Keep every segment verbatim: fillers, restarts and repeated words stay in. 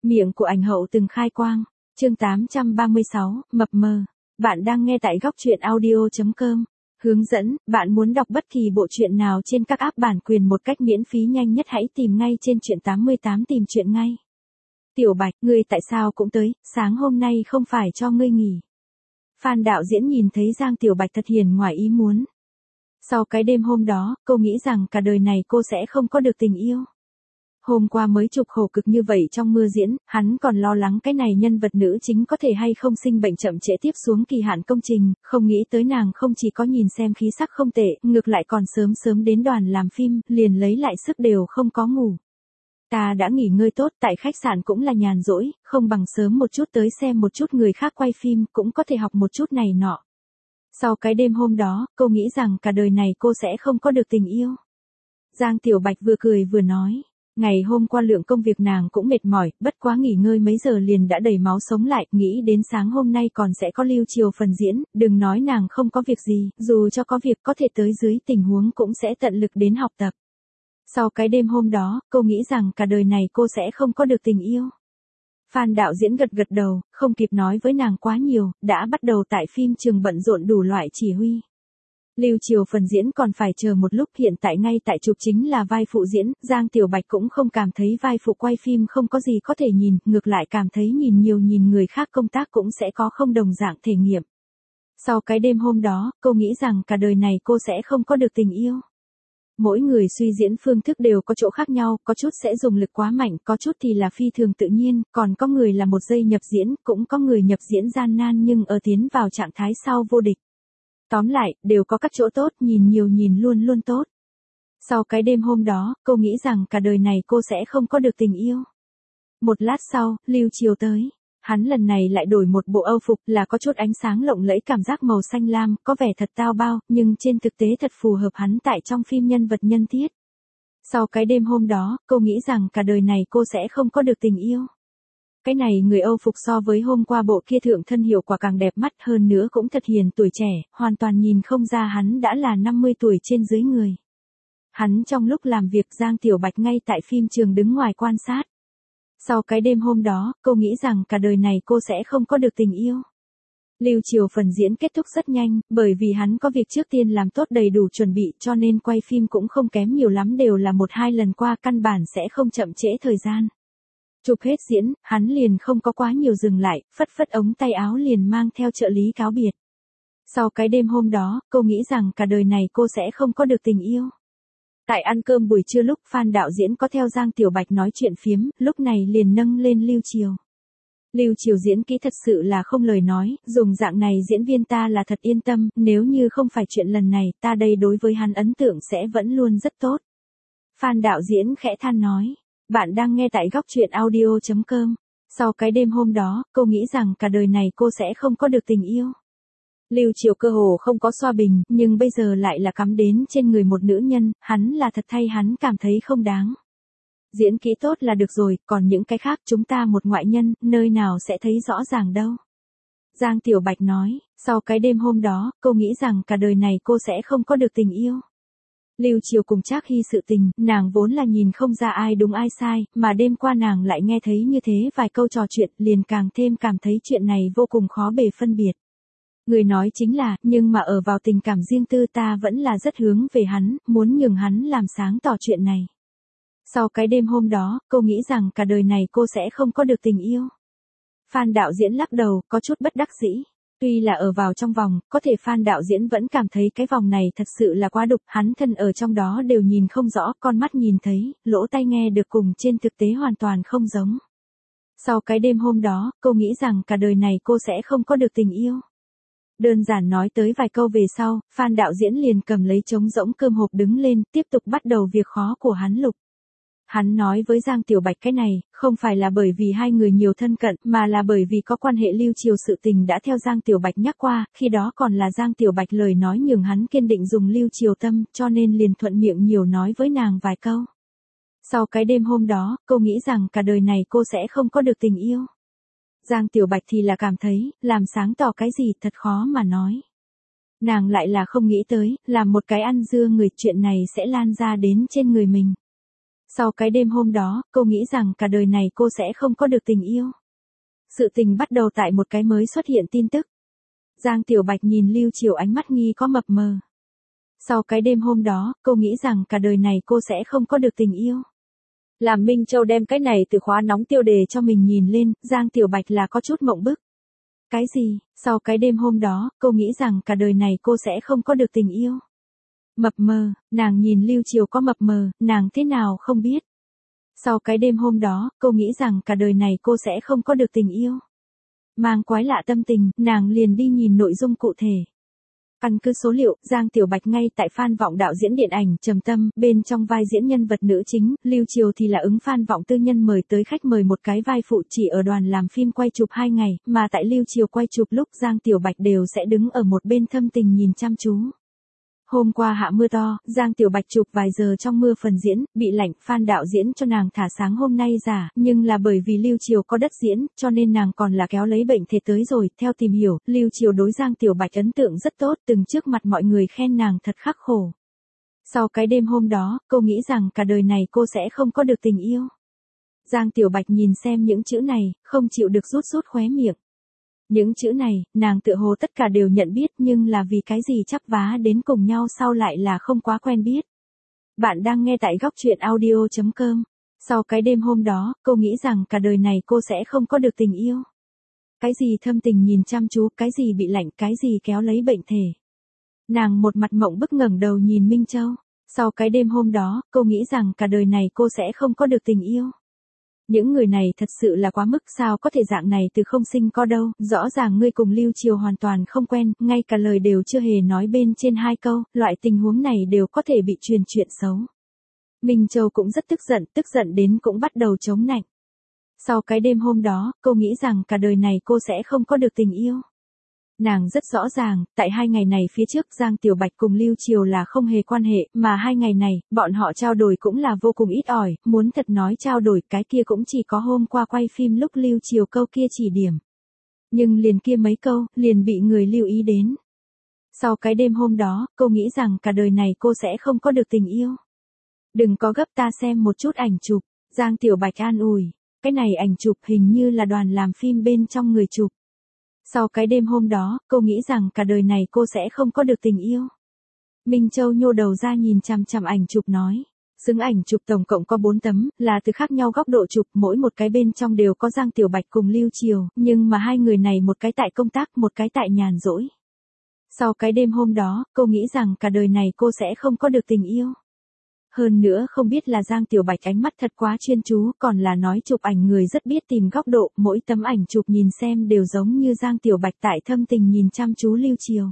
Miệng của ảnh hậu từng khai quang. Chương tám trăm ba mươi sáu, mập mờ. Bạn đang nghe tại góc truyện audio chấm com. Hướng dẫn, bạn muốn đọc bất kỳ bộ truyện nào trên các app bản quyền một cách miễn phí nhanh nhất hãy tìm ngay trên truyện tám mươi tám tìm truyện ngay. Tiểu Bạch, ngươi tại sao cũng tới, sáng hôm nay không phải cho ngươi nghỉ. Phan đạo diễn nhìn thấy Giang Tiểu Bạch thật hiền ngoài ý muốn. Sau cái đêm hôm đó, cô nghĩ rằng cả đời này cô sẽ không có được tình yêu. Hôm qua mới chụp khổ cực như vậy trong mưa diễn, hắn còn lo lắng cái này nhân vật nữ chính có thể hay không sinh bệnh chậm trễ tiếp xuống kỳ hạn công trình, không nghĩ tới nàng không chỉ có nhìn xem khí sắc không tệ, ngược lại còn sớm sớm đến đoàn làm phim, liền lấy lại sức đều không có ngủ. Ta đã nghỉ ngơi tốt, tại khách sạn cũng là nhàn rỗi, không bằng sớm một chút tới xem một chút người khác quay phim, cũng có thể học một chút này nọ. Sau cái đêm hôm đó, cô nghĩ rằng cả đời này cô sẽ không có được tình yêu. Giang Tiểu Bạch vừa cười vừa nói. Ngày hôm qua lượng công việc nàng cũng mệt mỏi, bất quá nghỉ ngơi mấy giờ liền đã đầy máu sống lại, nghĩ đến sáng hôm nay còn sẽ có lưu chiều phần diễn, đừng nói nàng không có việc gì, dù cho có việc có thể tới dưới tình huống cũng sẽ tận lực đến học tập. Sau cái đêm hôm đó, cô nghĩ rằng cả đời này cô sẽ không có được tình yêu. Phan đạo diễn gật gật đầu, không kịp nói với nàng quá nhiều, đã bắt đầu tại phim trường bận rộn đủ loại chỉ huy. Lưu Chiều phần diễn còn phải chờ một lúc, hiện tại ngay tại chụp chính là vai phụ diễn, Giang Tiểu Bạch cũng không cảm thấy vai phụ quay phim không có gì có thể nhìn, ngược lại cảm thấy nhìn nhiều nhìn người khác công tác cũng sẽ có không đồng dạng thể nghiệm. Sau cái đêm hôm đó, cô nghĩ rằng cả đời này cô sẽ không có được tình yêu. Mỗi người suy diễn phương thức đều có chỗ khác nhau, có chút sẽ dùng lực quá mạnh, có chút thì là phi thường tự nhiên, còn có người là một giây nhập diễn, cũng có người nhập diễn gian nan nhưng ở tiến vào trạng thái sau vô địch. Tóm lại, đều có các chỗ tốt, nhìn nhiều nhìn luôn luôn tốt. Sau cái đêm hôm đó, cô nghĩ rằng cả đời này cô sẽ không có được tình yêu. Một lát sau, Lưu Chiều tới. Hắn lần này lại đổi một bộ âu phục là có chút ánh sáng lộng lẫy cảm giác màu xanh lam, có vẻ thật tao bao, nhưng trên thực tế thật phù hợp hắn tại trong phim nhân vật nhân thiết. Sau cái đêm hôm đó, cô nghĩ rằng cả đời này cô sẽ không có được tình yêu. Cái này người âu phục so với hôm qua bộ kia thượng thân hiệu quả càng đẹp mắt hơn nữa cũng thật hiền tuổi trẻ, hoàn toàn nhìn không ra hắn đã là năm mươi tuổi trên dưới người. Hắn trong lúc làm việc Giang Tiểu Bạch ngay tại phim trường đứng ngoài quan sát. Sau cái đêm hôm đó, cô nghĩ rằng cả đời này cô sẽ không có được tình yêu. Lưu Chiều phần diễn kết thúc rất nhanh, bởi vì hắn có việc trước tiên làm tốt đầy đủ chuẩn bị cho nên quay phim cũng không kém nhiều lắm, đều là một hai lần qua, căn bản sẽ không chậm trễ thời gian. Chụp hết diễn, hắn liền không có quá nhiều dừng lại, phất phất ống tay áo liền mang theo trợ lý cáo biệt. Sau cái đêm hôm đó, cô nghĩ rằng cả đời này cô sẽ không có được tình yêu. Tại ăn cơm buổi trưa lúc Phan đạo diễn có theo Giang Tiểu Bạch nói chuyện phiếm, lúc này liền nâng lên Lưu Chiều. Lưu Chiều diễn kỹ thật sự là không lời nói, dùng dạng này diễn viên ta là thật yên tâm, nếu như không phải chuyện lần này, ta đây đối với hắn ấn tượng sẽ vẫn luôn rất tốt. Phan đạo diễn khẽ than nói. Bạn đang nghe tại góc truyện audio chấm com. Sau cái đêm hôm đó, cô nghĩ rằng cả đời này cô sẽ không có được tình yêu. Lưu Chiều cơ hồ không có xoa bình, nhưng bây giờ lại là cắm đến trên người một nữ nhân, hắn là thật thay hắn cảm thấy không đáng. Diễn kỹ tốt là được rồi, còn những cái khác chúng ta một ngoại nhân, nơi nào sẽ thấy rõ ràng đâu. Giang Tiểu Bạch nói, sau cái đêm hôm đó, cô nghĩ rằng cả đời này cô sẽ không có được tình yêu. Lưu Chiều cùng Trác Hy sự tình, nàng vốn là nhìn không ra ai đúng ai sai, mà đêm qua nàng lại nghe thấy như thế vài câu trò chuyện, liền càng thêm cảm thấy chuyện này vô cùng khó bề phân biệt. Người nói chính là, nhưng mà ở vào tình cảm riêng tư ta vẫn là rất hướng về hắn, muốn nhường hắn làm sáng tỏ chuyện này. Sau cái đêm hôm đó, cô nghĩ rằng cả đời này cô sẽ không có được tình yêu. Phan đạo diễn lắc đầu, có chút bất đắc dĩ. Tuy là ở vào trong vòng, có thể Phan đạo diễn vẫn cảm thấy cái vòng này thật sự là quá đục, hắn thân ở trong đó đều nhìn không rõ, con mắt nhìn thấy, lỗ tai nghe được cùng trên thực tế hoàn toàn không giống. Sau cái đêm hôm đó, cô nghĩ rằng cả đời này cô sẽ không có được tình yêu. Đơn giản nói tới vài câu về sau, Phan đạo diễn liền cầm lấy trống rỗng cơm hộp đứng lên, tiếp tục bắt đầu việc khó của hắn lục. Hắn nói với Giang Tiểu Bạch cái này, không phải là bởi vì hai người nhiều thân cận, mà là bởi vì có quan hệ Lưu Chiều sự tình đã theo Giang Tiểu Bạch nhắc qua, khi đó còn là Giang Tiểu Bạch lời nói nhường hắn kiên định dùng Lưu Chiều tâm, cho nên liền thuận miệng nhiều nói với nàng vài câu. Sau cái đêm hôm đó, cô nghĩ rằng cả đời này cô sẽ không có được tình yêu. Giang Tiểu Bạch thì là cảm thấy, làm sáng tỏ cái gì thật khó mà nói. Nàng lại là không nghĩ tới, làm một cái ăn dưa người chuyện này sẽ lan ra đến trên người mình. Sau cái đêm hôm đó, cô nghĩ rằng cả đời này cô sẽ không có được tình yêu. Sự tình bắt đầu tại một cái mới xuất hiện tin tức. Giang Tiểu Bạch nhìn Lưu Chiều ánh mắt nghi có mập mờ. Sau cái đêm hôm đó, cô nghĩ rằng cả đời này cô sẽ không có được tình yêu. Làm Minh Châu đem cái này từ khóa nóng tiêu đề cho mình nhìn lên, Giang Tiểu Bạch là có chút mộng bức. Cái gì? Sau cái đêm hôm đó, cô nghĩ rằng cả đời này cô sẽ không có được tình yêu. Mập mờ, nàng nhìn Lưu Chiều có mập mờ, nàng thế nào không biết. Sau cái đêm hôm đó, cô nghĩ rằng cả đời này cô sẽ không có được tình yêu. Mang quái lạ tâm tình, nàng liền đi nhìn nội dung cụ thể. Căn cứ số liệu, Giang Tiểu Bạch ngay tại Phan Vọng đạo diễn điện ảnh Trầm Tâm, bên trong vai diễn nhân vật nữ chính, Lưu Chiều thì là ứng Phan Vọng tư nhân mời tới khách mời một cái vai phụ chỉ ở đoàn làm phim quay chụp hai ngày, mà tại Lưu Chiều quay chụp lúc Giang Tiểu Bạch đều sẽ đứng ở một bên thâm tình nhìn chăm chú. Hôm qua hạ mưa to, Giang Tiểu Bạch chụp vài giờ trong mưa phần diễn, bị lạnh, Phan đạo diễn cho nàng thả sáng hôm nay giả, nhưng là bởi vì Lưu Chiều có đất diễn, cho nên nàng còn là kéo lấy bệnh thể tới rồi. Theo tìm hiểu, Lưu Chiều đối Giang Tiểu Bạch ấn tượng rất tốt, từng trước mặt mọi người khen nàng thật khắc khổ. Sau cái đêm hôm đó, cô nghĩ rằng cả đời này cô sẽ không có được tình yêu. Giang Tiểu Bạch nhìn xem những chữ này, không chịu được rút rút khóe miệng. Những chữ này, nàng tựa hồ tất cả đều nhận biết nhưng là vì cái gì chắp vá đến cùng nhau sau lại là không quá quen biết. Bạn đang nghe tại góc truyện audio chấm com. Sau cái đêm hôm đó, cô nghĩ rằng cả đời này cô sẽ không có được tình yêu. Cái gì thâm tình nhìn chăm chú, cái gì bị lạnh, cái gì kéo lấy bệnh thể. Nàng một mặt mộng bức ngẩng đầu nhìn Minh Châu. Sau cái đêm hôm đó, cô nghĩ rằng cả đời này cô sẽ không có được tình yêu. Những người này thật sự là quá mức, sao có thể dạng này từ không sinh có đâu, rõ ràng ngươi cùng Lưu Chiều hoàn toàn không quen, ngay cả lời đều chưa hề nói bên trên hai câu, loại tình huống này đều có thể bị truyền chuyện xấu. Minh Châu cũng rất tức giận, tức giận đến cũng bắt đầu chống nạnh. Sau cái đêm hôm đó, cô nghĩ rằng cả đời này cô sẽ không có được tình yêu. Nàng rất rõ ràng, tại hai ngày này phía trước Giang Tiểu Bạch cùng Lưu Chiều là không hề quan hệ, mà hai ngày này, bọn họ trao đổi cũng là vô cùng ít ỏi, muốn thật nói trao đổi cái kia cũng chỉ có hôm qua quay phim lúc Lưu Chiều câu kia chỉ điểm. Nhưng liền kia mấy câu, liền bị người lưu ý đến. Sau cái đêm hôm đó, cô nghĩ rằng cả đời này cô sẽ không có được tình yêu. Đừng có gấp, ta xem một chút ảnh chụp, Giang Tiểu Bạch an ủi, cái này ảnh chụp hình như là đoàn làm phim bên trong người chụp. Sau cái đêm hôm đó, cô nghĩ rằng cả đời này cô sẽ không có được tình yêu. Minh Châu nhô đầu ra nhìn chằm chằm ảnh chụp nói. Xứng ảnh chụp tổng cộng có bốn tấm, là từ khác nhau góc độ chụp, mỗi một cái bên trong đều có Giang Tiểu Bạch cùng Lưu Chiều, nhưng mà hai người này một cái tại công tác, một cái tại nhàn rỗi. Sau cái đêm hôm đó, cô nghĩ rằng cả đời này cô sẽ không có được tình yêu. Hơn nữa không biết là Giang Tiểu Bạch ánh mắt thật quá chuyên chú, còn là nói chụp ảnh người rất biết tìm góc độ, mỗi tấm ảnh chụp nhìn xem đều giống như Giang Tiểu Bạch tại thâm tình nhìn chăm chú Lưu Chiều.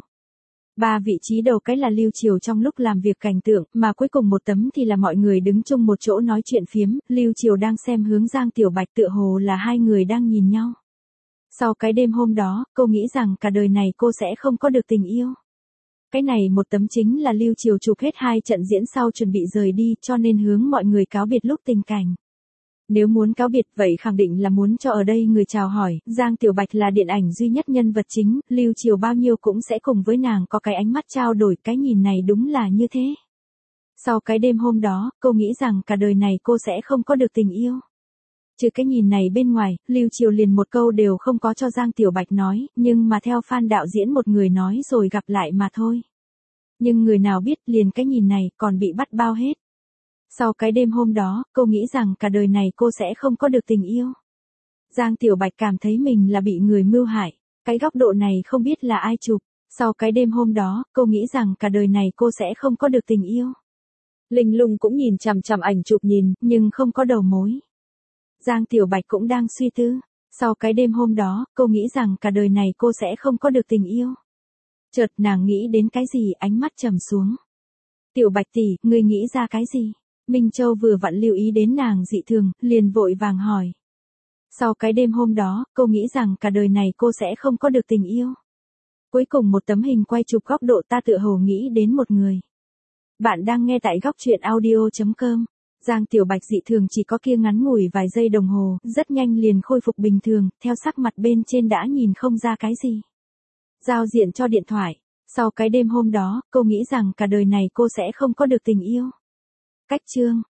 Ba vị trí đầu cái là Lưu Chiều trong lúc làm việc cảnh tượng, mà cuối cùng một tấm thì là mọi người đứng chung một chỗ nói chuyện phiếm, Lưu Chiều đang xem hướng Giang Tiểu Bạch tựa hồ là hai người đang nhìn nhau. Sau cái đêm hôm đó, cô nghĩ rằng cả đời này cô sẽ không có được tình yêu. Cái này một tấm chính là Lưu Chiều chụp hết hai trận diễn sau chuẩn bị rời đi, cho nên hướng mọi người cáo biệt lúc tình cảnh. Nếu muốn cáo biệt vậy khẳng định là muốn cho ở đây người chào hỏi, Giang Tiểu Bạch là điện ảnh duy nhất nhân vật chính, Lưu Chiều bao nhiêu cũng sẽ cùng với nàng có cái ánh mắt trao đổi, cái nhìn này đúng là như thế. Sau cái đêm hôm đó, cô nghĩ rằng cả đời này cô sẽ không có được tình yêu. Trừ cái nhìn này bên ngoài, Lưu Chiều liền một câu đều không có cho Giang Tiểu Bạch nói, nhưng mà theo Phan đạo diễn một người nói rồi gặp lại mà thôi. Nhưng người nào biết liền cái nhìn này còn bị bắt bao hết. Sau cái đêm hôm đó, cô nghĩ rằng cả đời này cô sẽ không có được tình yêu. Giang Tiểu Bạch cảm thấy mình là bị người mưu hại, cái góc độ này không biết là ai chụp. Sau cái đêm hôm đó, cô nghĩ rằng cả đời này cô sẽ không có được tình yêu. Linh Lung cũng nhìn chằm chằm ảnh chụp nhìn, nhưng không có đầu mối. Giang Tiểu Bạch cũng đang suy tư. Sau cái đêm hôm đó, cô nghĩ rằng cả đời này cô sẽ không có được tình yêu. Chợt nàng nghĩ đến cái gì, ánh mắt trầm xuống. Tiểu Bạch tỷ, ngươi nghĩ ra cái gì? Minh Châu vừa vặn lưu ý đến nàng dị thường, liền vội vàng hỏi. Sau cái đêm hôm đó, cô nghĩ rằng cả đời này cô sẽ không có được tình yêu. Cuối cùng một tấm hình quay chụp góc độ ta tựa hồ nghĩ đến một người. Bạn đang nghe tại góc truyện audio chấm com. Giang Tiểu Bạch dị thường chỉ có kia ngắn ngủi vài giây đồng hồ, rất nhanh liền khôi phục bình thường, theo sắc mặt bên trên đã nhìn không ra cái gì. Giao diện cho điện thoại. Sau cái đêm hôm đó, cô nghĩ rằng cả đời này cô sẽ không có được tình yêu. Cách chương.